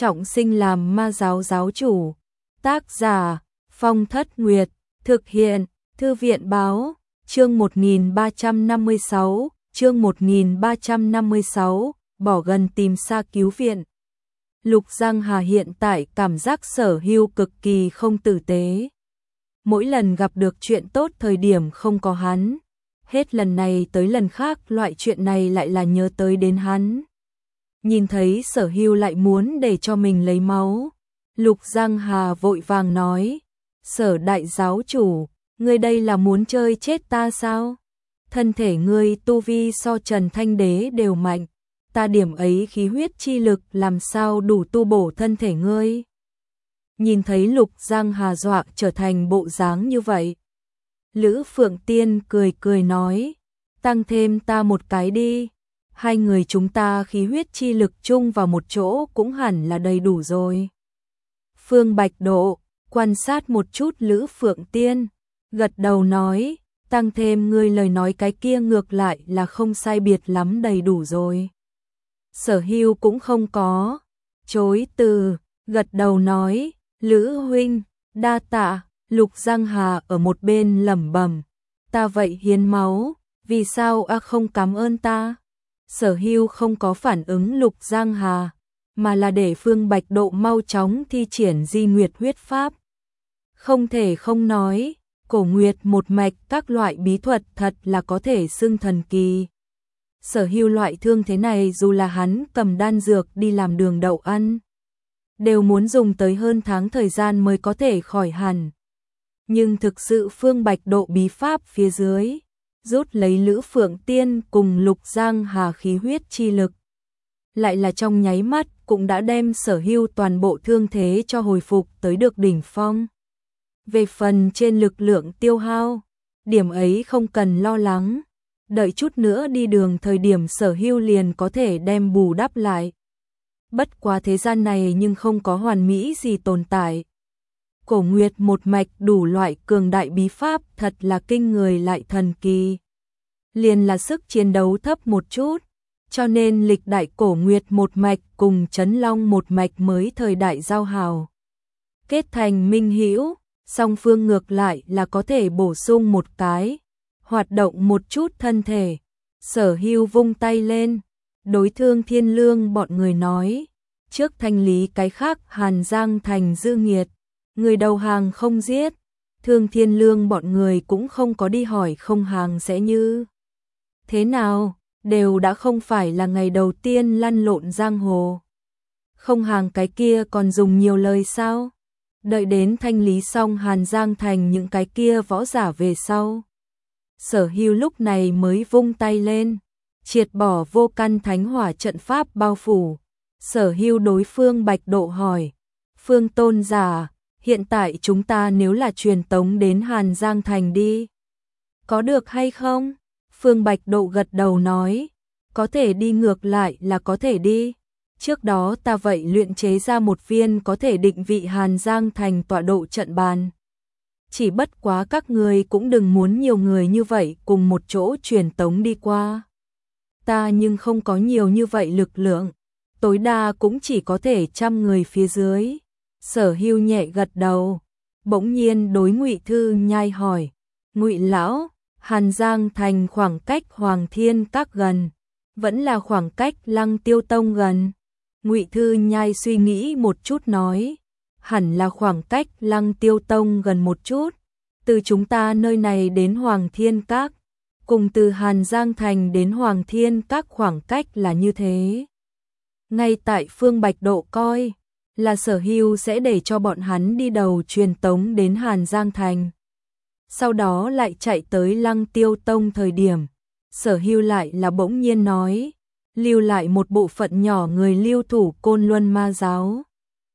trọng sinh làm ma giáo giáo chủ. Tác giả Phong Thất Nguyệt. Thực hiện Thư viện báo. Chương 1356. Chương 1356. Bỏ gần tìm xa cứu viện. Lục Giang Hà hiện tại cảm giác Sở Hưu cực kỳ không tử tế. Mỗi lần gặp được chuyện tốt thời điểm không có hắn, hết lần này tới lần khác loại chuyện này lại là nhớ tới đến hắn. Nhìn thấy Sở Hưu lại muốn để cho mình lấy máu, Lục Giang Hà vội vàng nói: Sở đại giáo chủ, ngươi đây là muốn chơi chết ta sao? Thân thể ngươi tu vi so Trần Thanh Đế đều mạnh, ta điểm ấy khí huyết chi lực làm sao đủ tu bổ thân thể ngươi? Nhìn thấy Lục Giang Hà dọa trở thành bộ dáng như vậy, Lữ Phượng Tiên cười cười nói: tăng thêm ta một cái đi, hai người chúng ta khí huyết chi lực chung vào một chỗ cũng hẳn là đầy đủ rồi. Phương Bạch Độ quan sát một chút Lữ Phượng Tiên, gật đầu nói: tăng thêm ngươi lời nói cái kia ngược lại là không sai biệt lắm đầy đủ rồi. Sở Hưu cũng không có chối từ, gật đầu nói: Lữ huynh, đa tạ. Lục Giang Hà ở một bên lẩm bẩm: ta vậy hiến máu, vì sao không cảm ơn ta? Sở Hưu không có phản ứng Lục Giang Hà, mà là để Phương Bạch Độ mau chóng thi triển Di Nguyệt huyết pháp. Không thể không nói, Cổ Nguyệt một mạch các loại bí thuật thật là có thể xưng thần kỳ. Sở Hưu loại thương thế này dù là hắn cầm đan dược đi làm đường đậu ăn, đều muốn dùng tới hơn tháng thời gian mới có thể khỏi hẳn. Nhưng thực sự Phương Bạch Độ bí pháp phía dưới, rút lấy Lữ Phượng Tiên cùng Lục Giang Hà khí huyết chi lực, lại là trong nháy mắt cũng đã đem Sở Hưu toàn bộ thương thế cho hồi phục tới được đỉnh phong. Về phần trên lực lượng tiêu hao, điểm ấy không cần lo lắng, đợi chút nữa đi đường thời điểm Sở Hưu liền có thể đem bù đắp lại. Bất quá thế gian này nhưng không có hoàn mỹ gì tồn tại. Cổ Nguyệt một mạch đủ loại cường đại bí pháp thật là kinh người lại thần kỳ. Liền là sức chiến đấu thấp một chút, cho nên lịch đại Cổ Nguyệt một mạch cùng Trấn Long một mạch mới thời đại giao hào kết thành minh hữu, song phương ngược lại là có thể bổ sung một cái, hoạt động một chút thân thể. Sở Hưu vung tay lên, đối Thương Thiên Lương bọn người nói: trước thanh lý cái khác Hàn Giang thành dư nghiệt, người đầu hàng không giết. Thương Thiên Lương bọn người cũng không có đi hỏi không hàng sẽ như thế nào, đều đã không phải là ngày đầu tiên lăn lộn giang hồ. Không hàng cái kia còn dùng nhiều lời sao? Đợi đến thanh lý xong Hàn Giang thành những cái kia võ giả về sau, Sở Hưu lúc này mới vung tay lên, triệt bỏ vô căn thánh hỏa trận pháp bao phủ. Sở Hưu đối Phương Bạch Độ hỏi: Phương tôn giả, hiện tại chúng ta nếu là truyền tống đến Hàn Giang thành đi, có được hay không? Phương Bạch Độ gật đầu nói: có thể đi, ngược lại là có thể đi. Trước đó ta vậy luyện chế ra một viên có thể định vị Hàn Giang thành tọa độ trận bàn. Chỉ bất quá các người cũng đừng muốn nhiều người như vậy cùng một chỗ truyền tống đi qua. Ta nhưng không có nhiều như vậy lực lượng, tối đa cũng chỉ có thể 100 người phía dưới. Sở Hưu nhẹ gật đầu, bỗng nhiên đối Ngụy Thư Nhai hỏi: Ngụy lão, Hàn Giang thành khoảng cách Hoàng Thiên Các gần, vẫn là khoảng cách Lăng Tiêu Tông gần? Ngụy Thư Nhai suy nghĩ một chút nói: hẳn là khoảng cách Lăng Tiêu Tông gần một chút. Từ chúng ta nơi này đến Hoàng Thiên Các, cùng từ Hàn Giang thành đến Hoàng Thiên Các khoảng cách là như thế. Ngay tại Phương Bạch Độ coi là Sở Hưu sẽ để cho bọn hắn đi đầu truyền tống đến Hàn Giang thành, sau đó lại chạy tới Lăng Tiêu Tông thời điểm, Sở Hưu lại là bỗng nhiên nói: lưu lại một bộ phận nhỏ người lưu thủ Côn Luân ma giáo.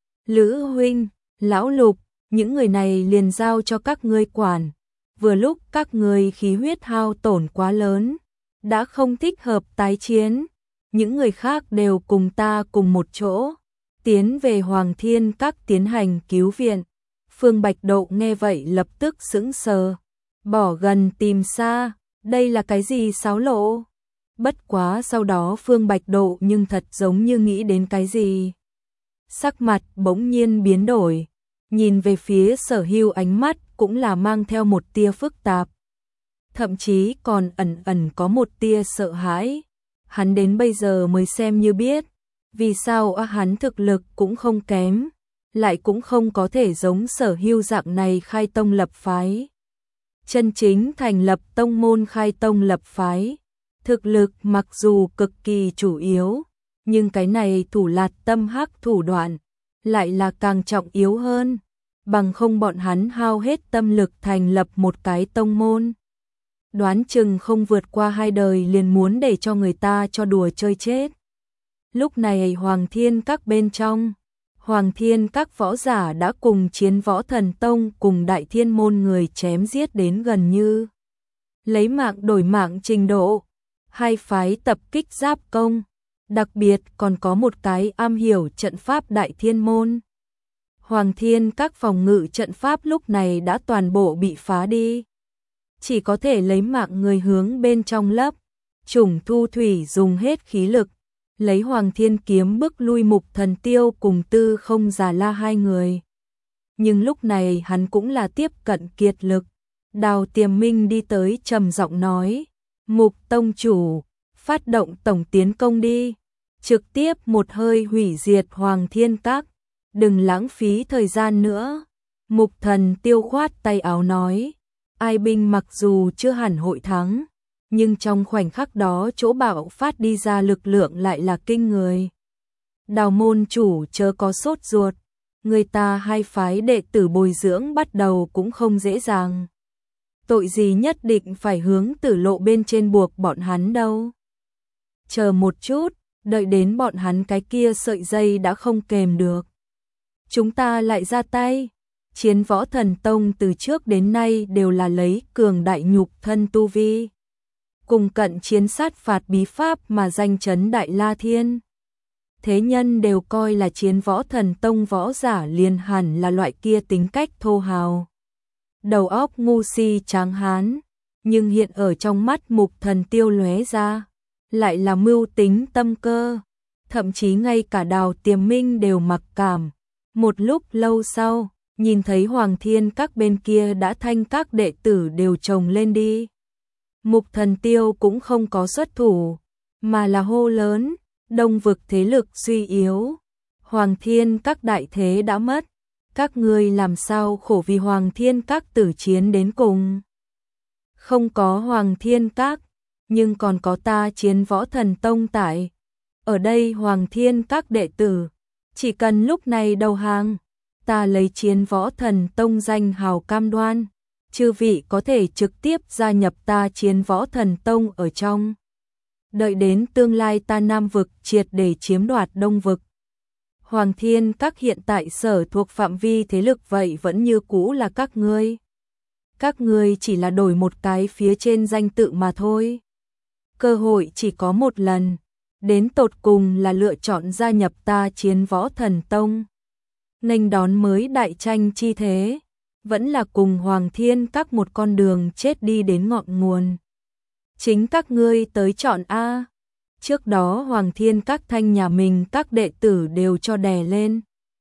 Lữ huynh, lão Lục, những người này liền giao cho các ngươi quản. Vừa lúc các ngươi khí huyết hao tổn quá lớn, đã không thích hợp tái chiến, những người khác đều cùng ta cùng một chỗ tiến về Hoàng Thiên Các tiến hành cứu viện. Phương Bạch Độ nghe vậy lập tức sững sờ, bỏ gần tìm xa, đây là cái gì xáo lộ? Bất quá sau đó Phương Bạch Độ nhưng thật giống như nghĩ đến cái gì, sắc mặt bỗng nhiên biến đổi, nhìn về phía Sở Hưu ánh mắt cũng là mang theo một tia phức tạp. Thậm chí còn ẩn ẩn có một tia sợ hãi. Hắn đến bây giờ mới xem như biết, vì sao hắn thực lực cũng không kém, lại cũng không có thể giống Sở Hưu dạng này khai tông lập phái. Chân chính thành lập tông môn khai tông lập phái, thực lực mặc dù cực kỳ chủ yếu, nhưng cái này thủ lạt tâm hắc thủ đoạn, lại là càng trọng yếu hơn, bằng không bọn hắn hao hết tâm lực thành lập một cái tông môn. Đoán chừng không vượt qua 2 đời liền muốn để cho người ta cho đùa chơi chết. Lúc này Hoàng Thiên Các bên trong, Hoàng Thiên Các võ giả đã cùng Chiến Võ Thần Tông cùng Đại Thiên Môn người chém giết đến gần như lấy mạng đổi mạng trình độ. Hai phái tập kích giáp công, đặc biệt còn có một cái am hiểu trận pháp Đại Thiên Môn. Hoàng Thiên Các phòng ngự trận pháp lúc này đã toàn bộ bị phá đi, chỉ có thể lấy mạng người hướng bên trong lấp. Chủng Thu Thủy dùng hết khí lực, lấy Hoàng Thiên kiếm bức lui Mục Thần Tiêu cùng Tư Không Già La hai người. Nhưng lúc này hắn cũng là tiếp cận kiệt lực. Đào Tiềm Minh đi tới trầm giọng nói, Mục tông chủ, phát động tổng tiến công đi, trực tiếp một hơi hủy diệt Hoàng Thiên Các, đừng lãng phí thời gian nữa. Mục Thần Tiêu khoát tay áo nói, ai binh mặc dù chưa hẳn hội thắng, nhưng trong khoảnh khắc đó chỗ bạo phát đi ra lực lượng lại là kinh người. Đào môn chủ chớ có sốt ruột, người ta hai phái đệ tử bồi dưỡng bắt đầu cũng không dễ dàng. Tội gì nhất định phải hướng Tử Lộ bên trên buộc bọn hắn đâu. Chờ một chút, đợi đến bọn hắn cái kia sợi dây đã không kềm được, chúng ta lại ra tay. Chiến Võ Thần Tông từ trước đến nay đều là lấy cường đại nhục thân tu vi, cùng cận chiến sát phạt bí pháp mà danh chấn Đại La Thiên. Thế nhân đều coi là Chiến Võ Thần Tông võ giả liền hẳn là loại kia tính cách thô hào, đầu óc ngu si tráng hán, nhưng hiện ở trong mắt Mục Thần Tiêu lóe ra, lại là mưu tính tâm cơ, thậm chí ngay cả Đào Tiềm Minh đều mặc cảm. Một lúc lâu sau, nhìn thấy Hoàng Thiên Các bên kia đã thanh các đệ tử đều chồng lên đi. Mục Thần Tiêu cũng không có xuất thủ, mà là hô lớn, Đông vực thế lực suy yếu, Hoàng Thiên Các đại thế đã mất, các ngươi làm sao khổ vì Hoàng Thiên Các tử chiến đến cùng. Không có Hoàng Thiên Các, nhưng còn có ta Chiến Võ Thần Tông tại. Ở đây Hoàng Thiên Các đệ tử, chỉ cần lúc này đầu hàng, ta lấy Chiến Võ Thần Tông danh hào cam đoan, chư vị có thể trực tiếp gia nhập ta Chiến Võ Thần Tông ở trong. Đợi đến tương lai ta Nam vực triệt để chiếm đoạt Đông vực, Hoàng Thiên Các hiện tại sở thuộc phạm vi thế lực vậy vẫn như cũ là các ngươi. Các ngươi chỉ là đổi một cái phía trên danh tự mà thôi. Cơ hội chỉ có một lần, đến tột cùng là lựa chọn gia nhập ta Chiến Võ Thần Tông, nghênh đón mới đại tranh chi thế, vẫn là cùng Hoàng Thiên Các một con đường chết đi đến ngọn nguồn. Chính các ngươi tới chọn a. Trước đó Hoàng Thiên Các thanh nhà mình các đệ tử đều cho đè lên,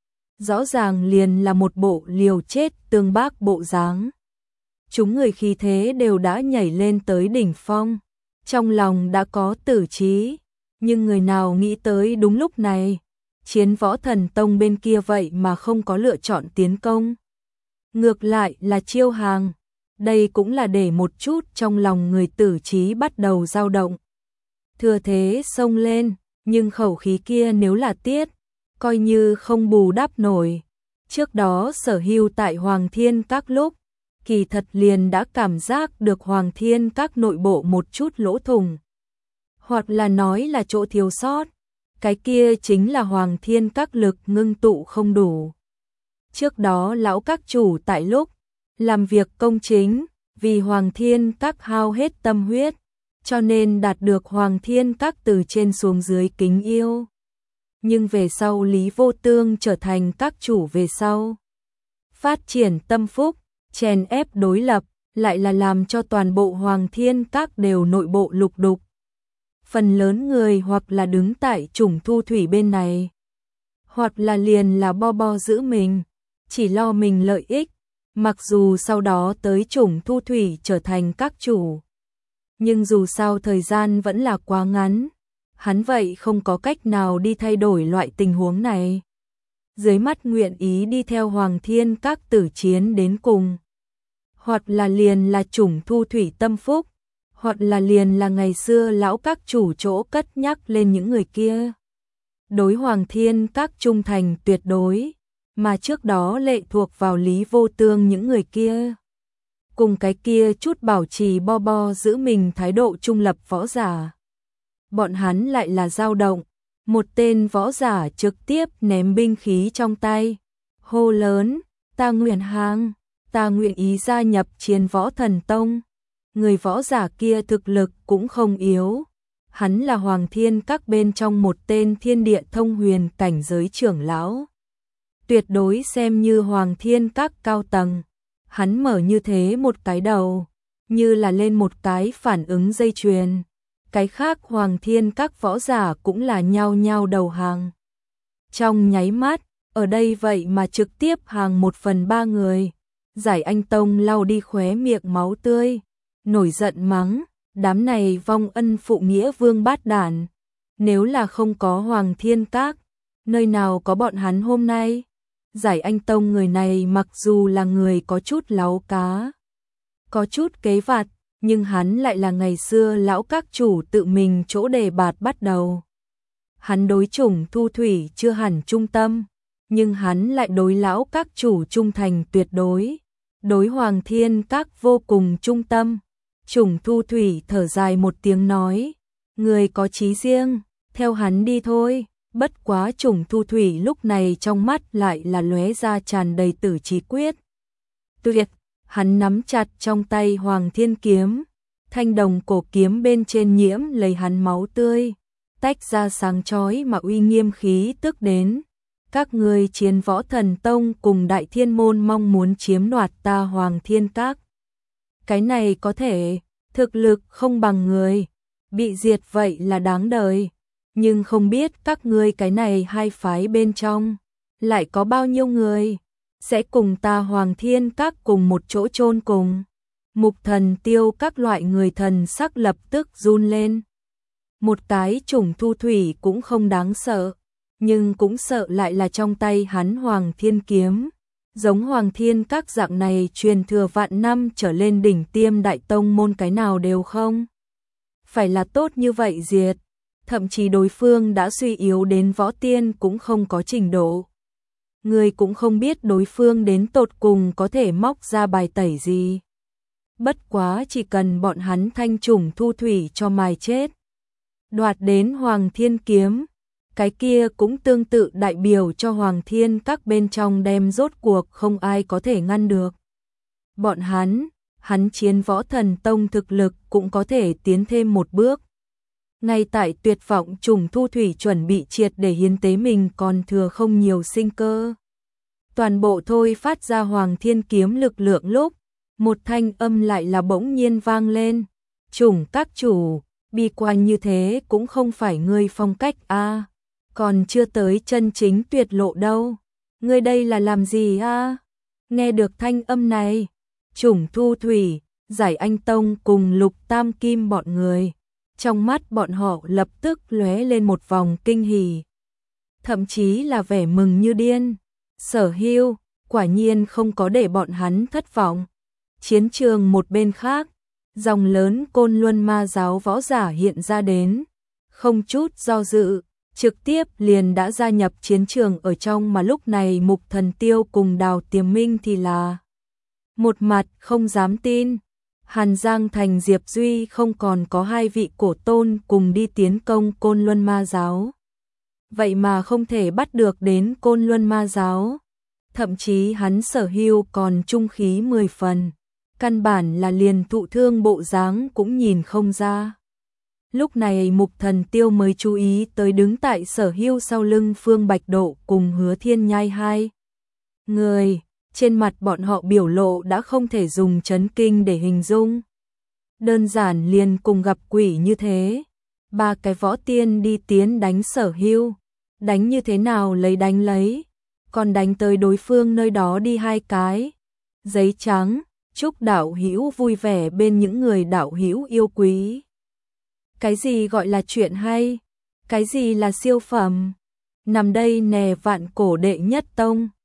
rõ ràng liền là một bộ liều chết tương bác bộ dáng. Chúng người khí thế đều đã nhảy lên tới đỉnh phong, trong lòng đã có tử trí, nhưng người nào nghĩ tới đúng lúc này, Chiến Võ Thần Tông bên kia vậy mà không có lựa chọn tiến công, ngược lại là chiêu hàng. Đây cũng là để một chút trong lòng người tử trí bắt đầu dao động. Thừa thế xông lên, nhưng khẩu khí kia nếu là tiết, coi như không bù đắp nổi. Trước đó Sở Hưu tại Hoàng Thiên Các lúc, kỳ thật liền đã cảm giác được Hoàng Thiên Các nội bộ một chút lỗ thủng, hoặc là nói là chỗ thiếu sót. Cái kia chính là Hoàng Thiên Các lực ngưng tụ không đủ. Trước đó lão các chủ tại lúc làm việc công chính, vì Hoàng Thiên Các hao hết tâm huyết, cho nên đạt được Hoàng Thiên Các từ trên xuống dưới kính yêu. Nhưng về sau Lý Vô Tương trở thành các chủ về sau, phát triển tâm phúc, chèn ép đối lập, lại là làm cho toàn bộ Hoàng Thiên Các đều nội bộ lục đục. Phần lớn người hoặc là đứng tại Chủng Thu Thủy bên này, hoặc là liền là bo giữ mình, chỉ lo mình lợi ích, mặc dù sau đó tới Chủng Thu Thủy trở thành các chủ. Nhưng dù sao thời gian vẫn là quá ngắn, hắn vậy không có cách nào đi thay đổi loại tình huống này. Dưới mắt nguyện ý đi theo Hoàng Thiên Các tử chiến đến cùng. Hoặc là liền là Chủng Thu Thủy tâm phúc, hoặc là liền là ngày xưa lão các chủ chỗ cất nhắc lên những người kia. Đối Hoàng Thiên Các trung thành tuyệt đối, mà trước đó lệ thuộc vào Lý Vô Tương những người kia. Cùng cái kia chút bảo trì bo giữ mình thái độ trung lập võ giả. Bọn hắn lại là dao động, một tên võ giả trực tiếp ném binh khí trong tay, hô lớn, ta nguyện ý gia nhập Chiến Võ Thần Tông. Người võ giả kia thực lực cũng không yếu, hắn là Hoàng Thiên Các bên trong một tên thiên địa thông huyền cảnh giới trưởng lão. Tuyệt đối xem như Hoàng Thiên Các cao tầng, hắn mở như thế một cái đầu, như là lên một cái phản ứng dây chuyền. Cái khác Hoàng Thiên Các võ giả cũng là nhao nhao đầu hàng. Trong nháy mắt, ở đây vậy mà trực tiếp hàng 1/3 người. Giải Anh Tông lau đi khóe miệng máu tươi, nổi giận mắng, đám này vong ân phụ nghĩa vương bát đản. Nếu là không có Hoàng Thiên Các, nơi nào có bọn hắn hôm nay? Giải Anh Tông người này mặc dù là người có chút láu cá, có chút kế vặt, nhưng hắn lại là ngày xưa lão các chủ tự mình chỗ đề bạt bắt đầu. Hắn đối Chủng Thu Thủy chưa hẳn trung tâm, nhưng hắn lại đối lão các chủ trung thành tuyệt đối, đối Hoàng Thiên Các vô cùng trung tâm. Chủng Thu Thủy thở dài một tiếng nói, người có chí riêng, theo hắn đi thôi. Bất quá Chủng Thu Thủy lúc này trong mắt lại là lóe ra tràn đầy tử chí quyết. Tuyệt, hắn nắm chặt trong tay Hoàng Thiên Kiếm, thanh đồng cổ kiếm bên trên nhiễm lấy hắn máu tươi, tách ra sáng chói mà uy nghiêm khí tức đến. Các ngươi Chiến Võ Thần Tông cùng Đại Thiên Môn mong muốn chiếm đoạt ta Hoàng Thiên Các. Cái này có thể, thực lực không bằng người, bị diệt vậy là đáng đời. Nhưng không biết các ngươi cái này hai phái bên trong, lại có bao nhiêu người, sẽ cùng ta Hoàng Thiên Các cùng một chỗ chôn cùng. Mục Thần Tiêu các loại người thần sắc lập tức run lên. Một cái Chủng Thu Thủy cũng không đáng sợ, nhưng cũng sợ lại là trong tay hắn Hoàng Thiên Kiếm. Giống Hoàng Thiên Các dạng này truyền thừa vạn năm trở lên đỉnh tiêm đại tông môn cái nào đều không. Phải là tốt như vậy diệt. Thậm chí đối phương đã suy yếu đến võ tiên cũng không có trình độ. Người cũng không biết đối phương đến tột cùng có thể móc ra bài tẩy gì. Bất quá chỉ cần bọn hắn thanh Chủng Thu Thủy cho mài chết. Đoạt đến Hoàng Thiên Kiếm, cái kia cũng tương tự đại biểu cho Hoàng Thiên Các bên trong đem rốt cuộc không ai có thể ngăn được. Bọn hắn Chiến Võ Thần Tông thực lực cũng có thể tiến thêm một bước. Ngay tại tuyệt vọng Chủng Thu Thủy chuẩn bị triệt để hiến tế mình còn thừa không nhiều sinh cơ. Toàn bộ thôi phát ra Hoàng Thiên Kiếm lực lượng lúc, một thanh âm lại là bỗng nhiên vang lên. Chủng các chủ, bi quan như thế cũng không phải ngươi phong cách a, còn chưa tới chân chính tuyệt lộ đâu. Ngươi đây là làm gì a? Nghe được thanh âm này, Chủng Thu Thủy, Giải Anh Tông cùng Lục Tam Kim bọn người, trong mắt bọn họ lập tức lóe lên một vòng kinh hỉ, thậm chí là vẻ mừng như điên. Sở Hưu, quả nhiên không có để bọn hắn thất vọng. Chiến trường một bên khác, dòng lớn Côn Luân Ma giáo võ giả hiện ra đến, không chút do dự, trực tiếp liền đã gia nhập chiến trường ở trong, mà lúc này Mục Thần Tiêu cùng Đào Tiềm Minh thì là một mặt không dám tin. Hàn Giang Thành Diệp Duy không còn có hai vị cổ tôn cùng đi tiến công Côn Luân Ma giáo. Vậy mà không thể bắt được đến Côn Luân Ma giáo. Thậm chí hắn Sở Hưu còn trung khí 10 phần. Căn bản là liền thụ thương bộ dáng cũng nhìn không ra. Lúc này Mục Thần Tiêu mới chú ý tới đứng tại Sở Hưu sau lưng Phương Bạch Độ cùng Hứa Thiên Nhai hai người. Trên mặt bọn họ biểu lộ đã không thể dùng chấn kinh để hình dung. Đơn giản liền cùng gặp quỷ như thế. Ba cái võ tiên đi tiến đánh Sở Hưu. đánh như thế nào lấy đánh lấy, còn đánh tới đối phương nơi đó đi 2 cái. Giấy trắng, chúc đạo hữu vui vẻ bên những người đạo hữu yêu quý. Cái gì gọi là chuyện hay? Cái gì là siêu phẩm? Nằm đây nè vạn cổ đệ nhất tông.